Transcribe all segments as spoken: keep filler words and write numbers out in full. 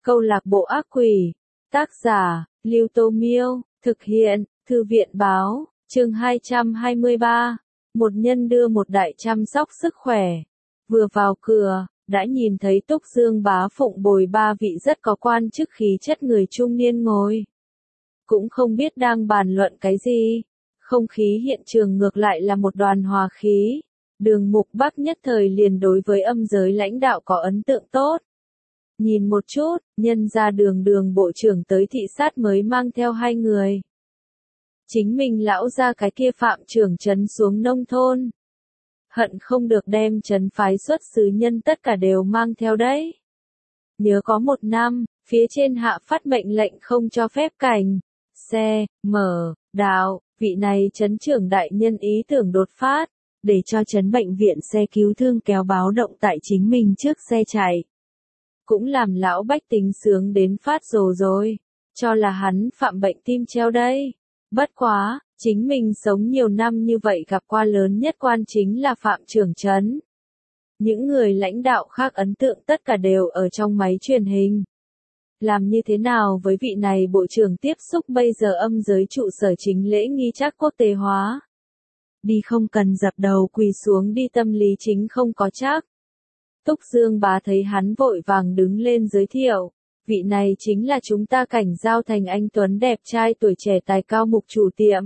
Câu lạc bộ ác quỷ. Tác giả, Lưu Tô Miêu. Thực hiện, Thư viện Báo. Chương hai trăm hai mươi ba. Một nhân đưa một đại chăm sóc sức khỏe. Vừa vào cửa, đã nhìn thấy Túc Dương Bá Phụng bồi ba vị rất có quan chức khí chất người trung niên ngồi. Cũng không biết đang bàn luận cái gì. Không khí hiện trường ngược lại là một đoàn hòa khí. Đường Mục Bắc nhất thời liền đối với âm giới lãnh đạo có ấn tượng tốt. Nhìn một chút, nhân ra đường đường bộ trưởng tới thị sát mới mang theo hai người. Chính mình lão ra cái kia phạm trưởng trấn xuống nông thôn. Hận không được đem trấn phái xuất xứ nhân tất cả đều mang theo đấy. Nhớ có một năm, phía trên hạ phát mệnh lệnh không cho phép cảnh, xe, mở, đạo, vị này trấn trưởng đại nhân ý tưởng đột phát, để cho trấn bệnh viện xe cứu thương kéo báo động tại chính mình trước xe chạy. Cũng làm lão bách tính sướng đến phát rồ rồi, cho là hắn phạm bệnh tim treo đây. Bất quá, chính mình sống nhiều năm như vậy gặp qua lớn nhất quan chính là phạm trưởng trấn. Những người lãnh đạo khác ấn tượng tất cả đều ở trong máy truyền hình. Làm như thế nào với vị này bộ trưởng tiếp xúc bây giờ âm giới trụ sở chính lễ nghi trác quốc tế hóa? Đi không cần dập đầu quỳ xuống đi, tâm lý chính không có chắc. Túc Dương Bá thấy hắn vội vàng đứng lên giới thiệu, vị này chính là chúng ta Cảnh Giao Thành anh tuấn đẹp trai tuổi trẻ tài cao Mục chủ tiệm.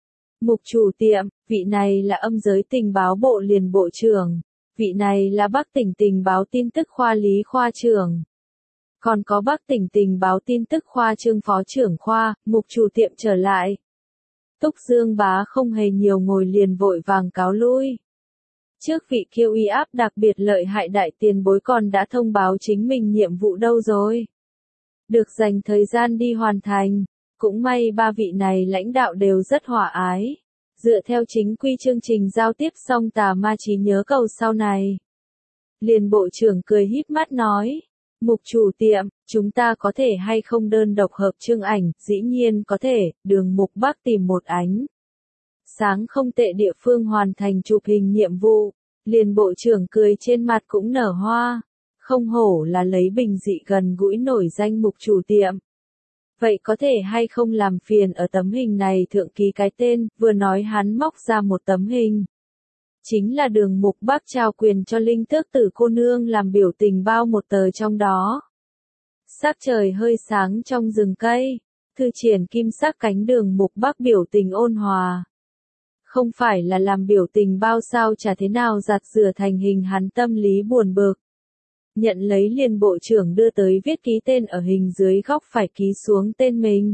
Mục chủ tiệm, vị này là âm giới tình báo bộ liền bộ trưởng, vị này là Bắc tỉnh tình báo tin tức khoa lý khoa trưởng. Còn có Bắc tỉnh tình báo tin tức khoa trương phó trưởng khoa, Mục chủ tiệm trở lại. Túc Dương Bá không hề nhiều ngồi liền vội vàng cáo lui. Trước vị kiêu uy áp đặc biệt lợi hại đại tiền bối còn đã thông báo chính mình nhiệm vụ đâu rồi. Được dành thời gian đi hoàn thành. Cũng may ba vị này lãnh đạo đều rất hòa ái. Dựa theo chính quy chương trình giao tiếp xong tà ma trí nhớ cầu sau này. Liền bộ trưởng cười híp mắt nói. Mục chủ tiệm, chúng ta có thể hay không đơn độc hợp chương ảnh, dĩ nhiên có thể, Đường Mục Bắc tìm một ánh. Sáng không tệ địa phương hoàn thành chụp hình nhiệm vụ, liền bộ trưởng cười trên mặt cũng nở hoa, không hổ là lấy bình dị gần gũi nổi danh Mục chủ tiệm. Vậy có thể hay không làm phiền ở tấm hình này thượng ký cái tên, vừa nói hắn móc ra một tấm hình. Chính là Đường Mục Bắc trao quyền cho Linh Tước Tử cô nương làm biểu tình bao một tờ trong đó. Sắc trời hơi sáng trong rừng cây, thư triển kim sắc cánh Đường Mục Bắc biểu tình ôn hòa. Không phải là làm biểu tình bao sao chả thế nào giặt rửa thành hình hắn tâm lý buồn bực. Nhận lấy liền bộ trưởng đưa tới viết ký tên ở hình dưới góc phải ký xuống tên mình.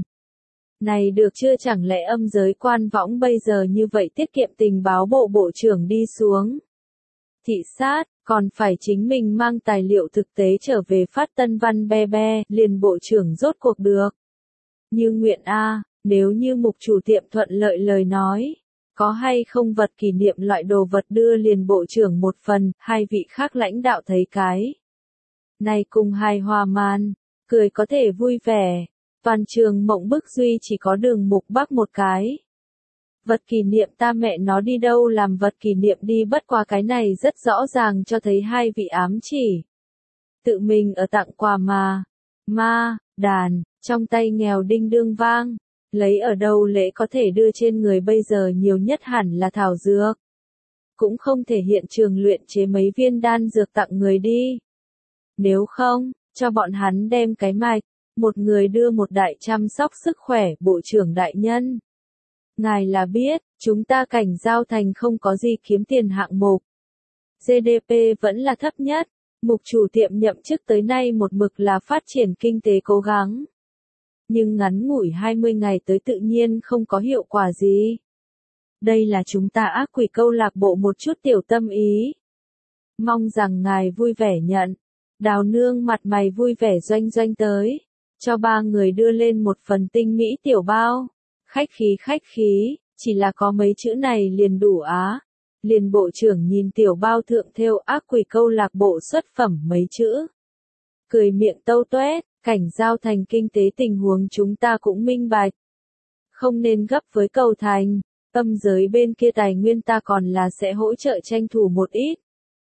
Này được chưa, chẳng lẽ âm giới quan võng bây giờ như vậy tiết kiệm tình báo bộ bộ trưởng đi xuống. Thị sát, còn phải chính mình mang tài liệu thực tế trở về phát tân văn be be, liền bộ trưởng rốt cuộc được. Như nguyện a, nếu như Mục chủ tiệm thuận lợi lời nói. Có hay không vật kỷ niệm loại đồ vật đưa liền bộ trưởng một phần, hai vị khác lãnh đạo thấy cái. Này cùng hài hòa man, cười có thể vui vẻ, toàn trường mộng bức duy chỉ có Đường Mục Bắc một cái. Vật kỷ niệm ta mẹ nó đi đâu làm vật kỷ niệm đi, bất qua cái này rất rõ ràng cho thấy hai vị ám chỉ. Tự mình ở tặng quà mà, ma, đàn, trong tay nghèo đinh đương vang. Lấy ở đâu lễ có thể đưa trên người bây giờ nhiều nhất hẳn là thảo dược. Cũng không thể hiện trường luyện chế mấy viên đan dược tặng người đi. Nếu không, cho bọn hắn đem cái mạch, một người đưa một đại chăm sóc sức khỏe, bộ trưởng đại nhân. Ngài là biết, chúng ta Cảnh Giao Thành không có gì kiếm tiền hạng mục. giê đê pê vẫn là thấp nhất, Mục chủ tiệm nhậm chức tới nay một mực là phát triển kinh tế cố gắng. Nhưng ngắn ngủi hai mươi ngày tới tự nhiên không có hiệu quả gì. Đây là chúng ta ác quỷ câu lạc bộ một chút tiểu tâm ý. Mong rằng ngài vui vẻ nhận. Đào nương mặt mày vui vẻ doanh doanh tới. Cho ba người đưa lên một phần tinh mỹ tiểu bao. Khách khí khách khí, chỉ là có mấy chữ này liền đủ á. Liền bộ trưởng nhìn tiểu bao thượng thêu ác quỷ câu lạc bộ xuất phẩm mấy chữ. Cười miệng tâu tuét. Cảnh Giao Thành kinh tế tình huống chúng ta cũng minh bạch. Không nên gấp với cầu thành, âm giới bên kia tài nguyên ta còn là sẽ hỗ trợ tranh thủ một ít.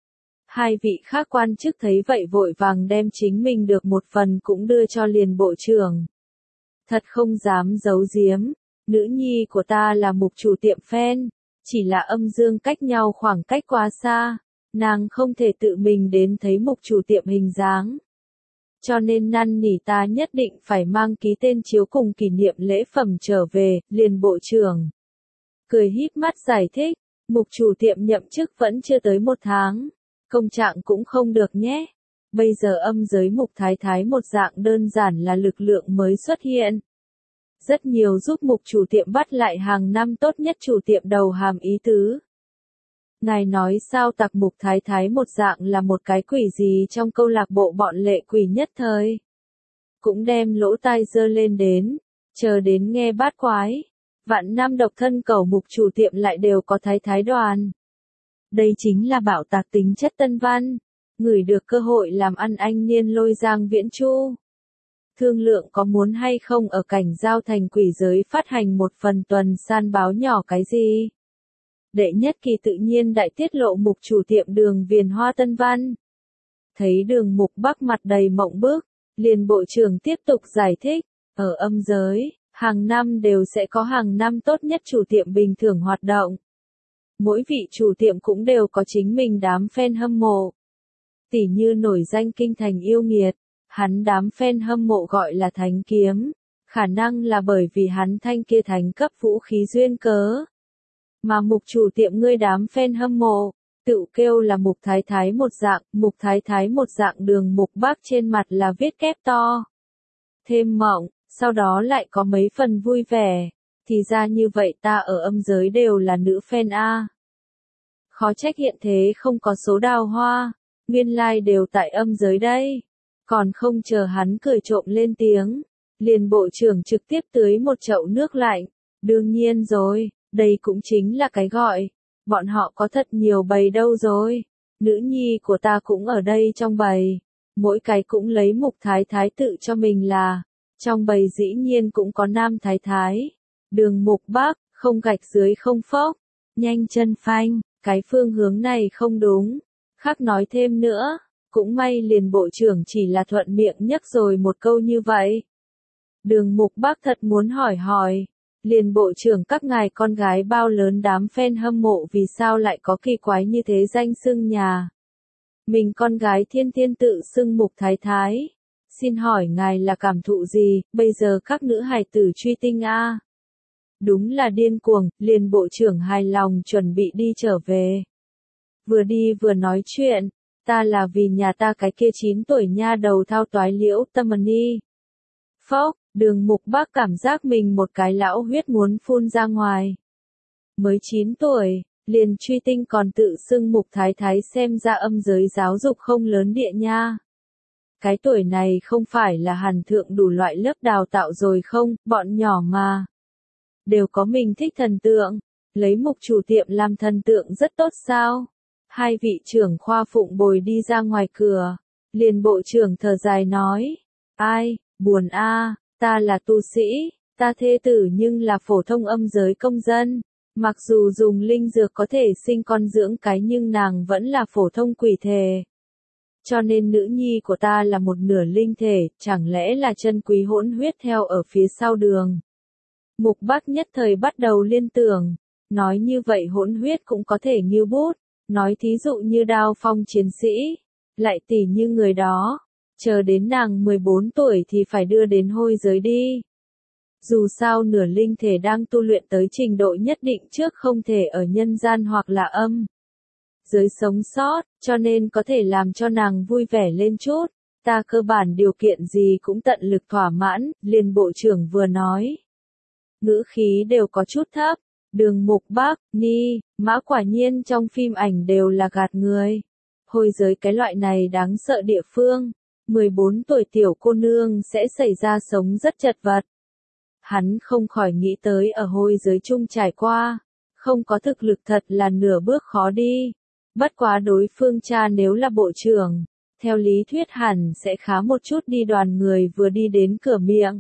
Hai vị khác quan chức thấy vậy vội vàng đem chính mình được một phần cũng đưa cho liền bộ trưởng. Thật không dám giấu giếm, nữ nhi của ta là mục chủ tiệm phen, chỉ là âm dương cách nhau khoảng cách quá xa, nàng không thể tự mình đến thấy mục chủ tiệm hình dáng. Cho nên năn nỉ ta nhất định phải mang ký tên chiếu cùng kỷ niệm lễ phẩm trở về, liền bộ trưởng. Cười híp mắt giải thích, mục chủ tiệm nhậm chức vẫn chưa tới một tháng, công trạng cũng không được nhé. Bây giờ âm giới mục thái thái một dạng đơn giản là lực lượng mới xuất hiện. Rất nhiều giúp mục chủ tiệm bắt lại hàng năm tốt nhất chủ tiệm đầu hàm ý tứ. Ngài nói sao tặc mục thái thái một dạng là một cái quỷ gì trong câu lạc bộ bọn lệ quỷ nhất thời. Cũng đem lỗ tai dơ lên đến, chờ đến nghe bát quái. Vạn năm độc thân cầu mục chủ tiệm lại đều có thái thái đoàn. Đây chính là bảo tạc tính chất tân văn. Ngửi được cơ hội làm ăn anh niên lôi Giang Viễn Chu. Thương lượng có muốn hay không ở cảnh giao thành quỷ giới phát hành một phần tuần san báo nhỏ cái gì. Đệ nhất kỳ tự nhiên đại tiết lộ mục chủ tiệm đường viền hoa tân văn. Thấy đường mục bắc mặt đầy mộng bức, liền bộ trưởng tiếp tục giải thích, ở âm giới, hàng năm đều sẽ có hàng năm tốt nhất chủ tiệm bình thường hoạt động. Mỗi vị chủ tiệm cũng đều có chính mình đám fan hâm mộ. Tỉ như nổi danh kinh thành yêu nghiệt, hắn đám fan hâm mộ gọi là thánh kiếm, khả năng là bởi vì hắn thanh kia thánh cấp vũ khí duyên cớ. Mà mục chủ tiệm ngươi đám fan hâm mộ, tự kêu là mục thái thái một dạng, mục thái thái một dạng đường mục bắc trên mặt là viết kép to. Thêm mộng, sau đó lại có mấy phần vui vẻ, thì ra như vậy ta ở âm giới đều là nữ fan A. Khó trách hiện thế không có số đào hoa, nguyên lai like đều tại âm giới đây. Còn không chờ hắn cười trộm lên tiếng, liền bộ trưởng trực tiếp tưới một chậu nước lạnh. Đương nhiên rồi, đây cũng chính là cái gọi, bọn họ có thật nhiều bầy đâu rồi. Nữ nhi của ta cũng ở đây trong bầy, mỗi cái cũng lấy mục thái thái tự cho mình là, trong bầy dĩ nhiên cũng có nam thái thái. Đường mục bắc, không gạch dưới không phốc, nhanh chân phanh, cái phương hướng này không đúng. Khác nói thêm nữa, cũng may liền bộ trưởng chỉ là thuận miệng nhắc rồi một câu như vậy. Đường mục bắc thật muốn hỏi hỏi, liền bộ trưởng các ngài con gái bao lớn đám fan hâm mộ vì sao lại có kỳ quái như thế danh xưng nhà. Mình con gái thiên thiên tự xưng mục thái thái. Xin hỏi ngài là cảm thụ gì, bây giờ các nữ hài tử truy tinh a. Đúng là điên cuồng, liền bộ trưởng hài lòng chuẩn bị đi trở về. Vừa đi vừa nói chuyện, ta là vì nhà ta cái kia chín tuổi nha đầu thao toái liễu tâm ni. Phốc, đường mục bắc cảm giác mình một cái lão huyết muốn phun ra ngoài. Mới chín tuổi, liền truy tinh còn tự xưng mục thái thái xem ra âm giới giáo dục không lớn địa nha. Cái tuổi này không phải là hàn thượng đủ loại lớp đào tạo rồi không, bọn nhỏ mà. Đều có mình thích thần tượng, lấy mục chủ tiệm làm thần tượng rất tốt sao. Hai vị trưởng khoa phụng bồi đi ra ngoài cửa, liền bộ trưởng thở dài nói, ai, buồn a, ta là tu sĩ, ta thê tử nhưng là phổ thông âm giới công dân, mặc dù dùng linh dược có thể sinh con dưỡng cái nhưng nàng vẫn là phổ thông quỷ thể. Cho nên nữ nhi của ta là một nửa linh thể, chẳng lẽ là chân quý hỗn huyết theo ở phía sau đường. Mục Bắc nhất thời bắt đầu liên tưởng, nói như vậy hỗn huyết cũng có thể như bút, nói thí dụ như đao phong chiến sĩ, lại tỉ như người đó, chờ đến nàng mười bốn tuổi thì phải đưa đến hôi giới đi. Dù sao nửa linh thể đang tu luyện tới trình độ nhất định trước không thể ở nhân gian hoặc là âm giới sống sót, cho nên có thể làm cho nàng vui vẻ lên chút. Ta cơ bản điều kiện gì cũng tận lực thỏa mãn, liền bộ trưởng vừa nói. Ngữ khí đều có chút thấp, đường mục bắc, ni, mã quả nhiên trong phim ảnh đều là gạt người. Hôi giới cái loại này đáng sợ địa phương, mười bốn tuổi tiểu cô nương sẽ xảy ra sống rất chật vật. Hắn không khỏi nghĩ tới ở hôi giới chung trải qua, không có thực lực thật là nửa bước khó đi. Bất quá đối phương cha nếu là bộ trưởng, theo lý thuyết hẳn sẽ khá một chút đi đoàn người vừa đi đến cửa miệng.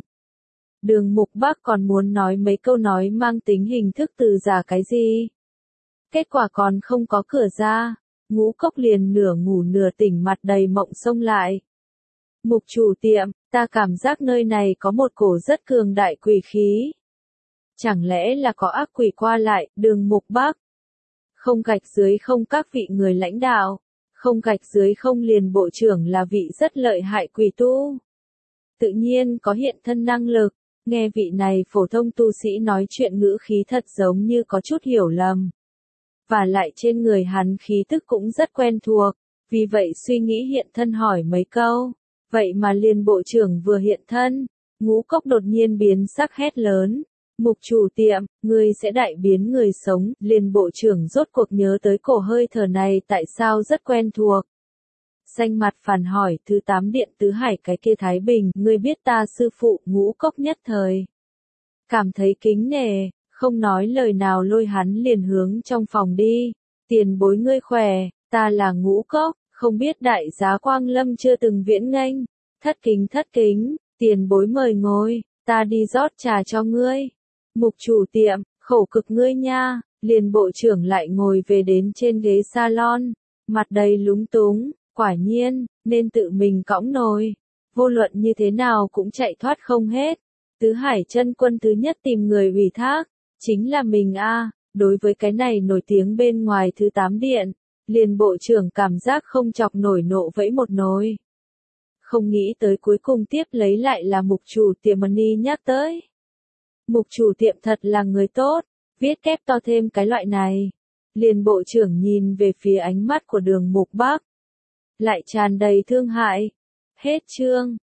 Đường mục bắc còn muốn nói mấy câu nói mang tính hình thức từ giả cái gì. Kết quả còn không có cửa ra, Ngũ Cốc liền nửa ngủ nửa tỉnh mặt đầy mộng xông lại. Mục chủ tiệm, ta cảm giác nơi này có một cổ rất cường đại quỷ khí. Chẳng lẽ là có ác quỷ qua lại, đường Mục Bắc? Không gạch dưới không các vị người lãnh đạo, không gạch dưới không liền bộ trưởng là vị rất lợi hại quỷ tu. Tự nhiên có hiện thân năng lực, nghe vị này phổ thông tu sĩ nói chuyện ngữ khí thật giống như có chút hiểu lầm. Và lại trên người hắn khí tức cũng rất quen thuộc, vì vậy suy nghĩ hiện thân hỏi mấy câu. Vậy mà liền bộ trưởng vừa hiện thân, Ngũ Cốc đột nhiên biến sắc hét lớn. Mục chủ tiệm, ngươi sẽ đại biến người sống, liền bộ trưởng rốt cuộc nhớ tới cổ hơi thở này tại sao rất quen thuộc. Xanh mặt phản hỏi thứ tám điện tứ hải cái kia Thái Bình, ngươi biết ta sư phụ Ngũ Cốc nhất thời. Cảm thấy kính nể, không nói lời nào lôi hắn liền hướng trong phòng đi. Tiền bối ngươi khỏe, ta là Ngũ Cốc, không biết đại giá Quang Lâm chưa từng viễn nghênh. Thất kính thất kính, tiền bối mời ngồi, ta đi rót trà cho ngươi. Mục chủ tiệm, khổ cực ngươi nha, liền bộ trưởng lại ngồi về đến trên ghế salon, mặt đầy lúng túng, quả nhiên, nên tự mình cõng nồi. Vô luận như thế nào cũng chạy thoát không hết. Tứ Hải chân quân thứ nhất tìm người ủy thác, chính là mình a. Đối với cái này nổi tiếng bên ngoài thứ tám điện, liền bộ trưởng cảm giác không chọc nổi nộ vẫy một nồi. Không nghĩ tới cuối cùng tiếp lấy lại là mục chủ tiệm Money nhắc tới. Mục chủ tiệm thật là người tốt, viết kép to thêm cái loại này. Liền bộ trưởng nhìn về phía ánh mắt của đường Mục Bắc. Lại tràn đầy thương hại. Hết chương.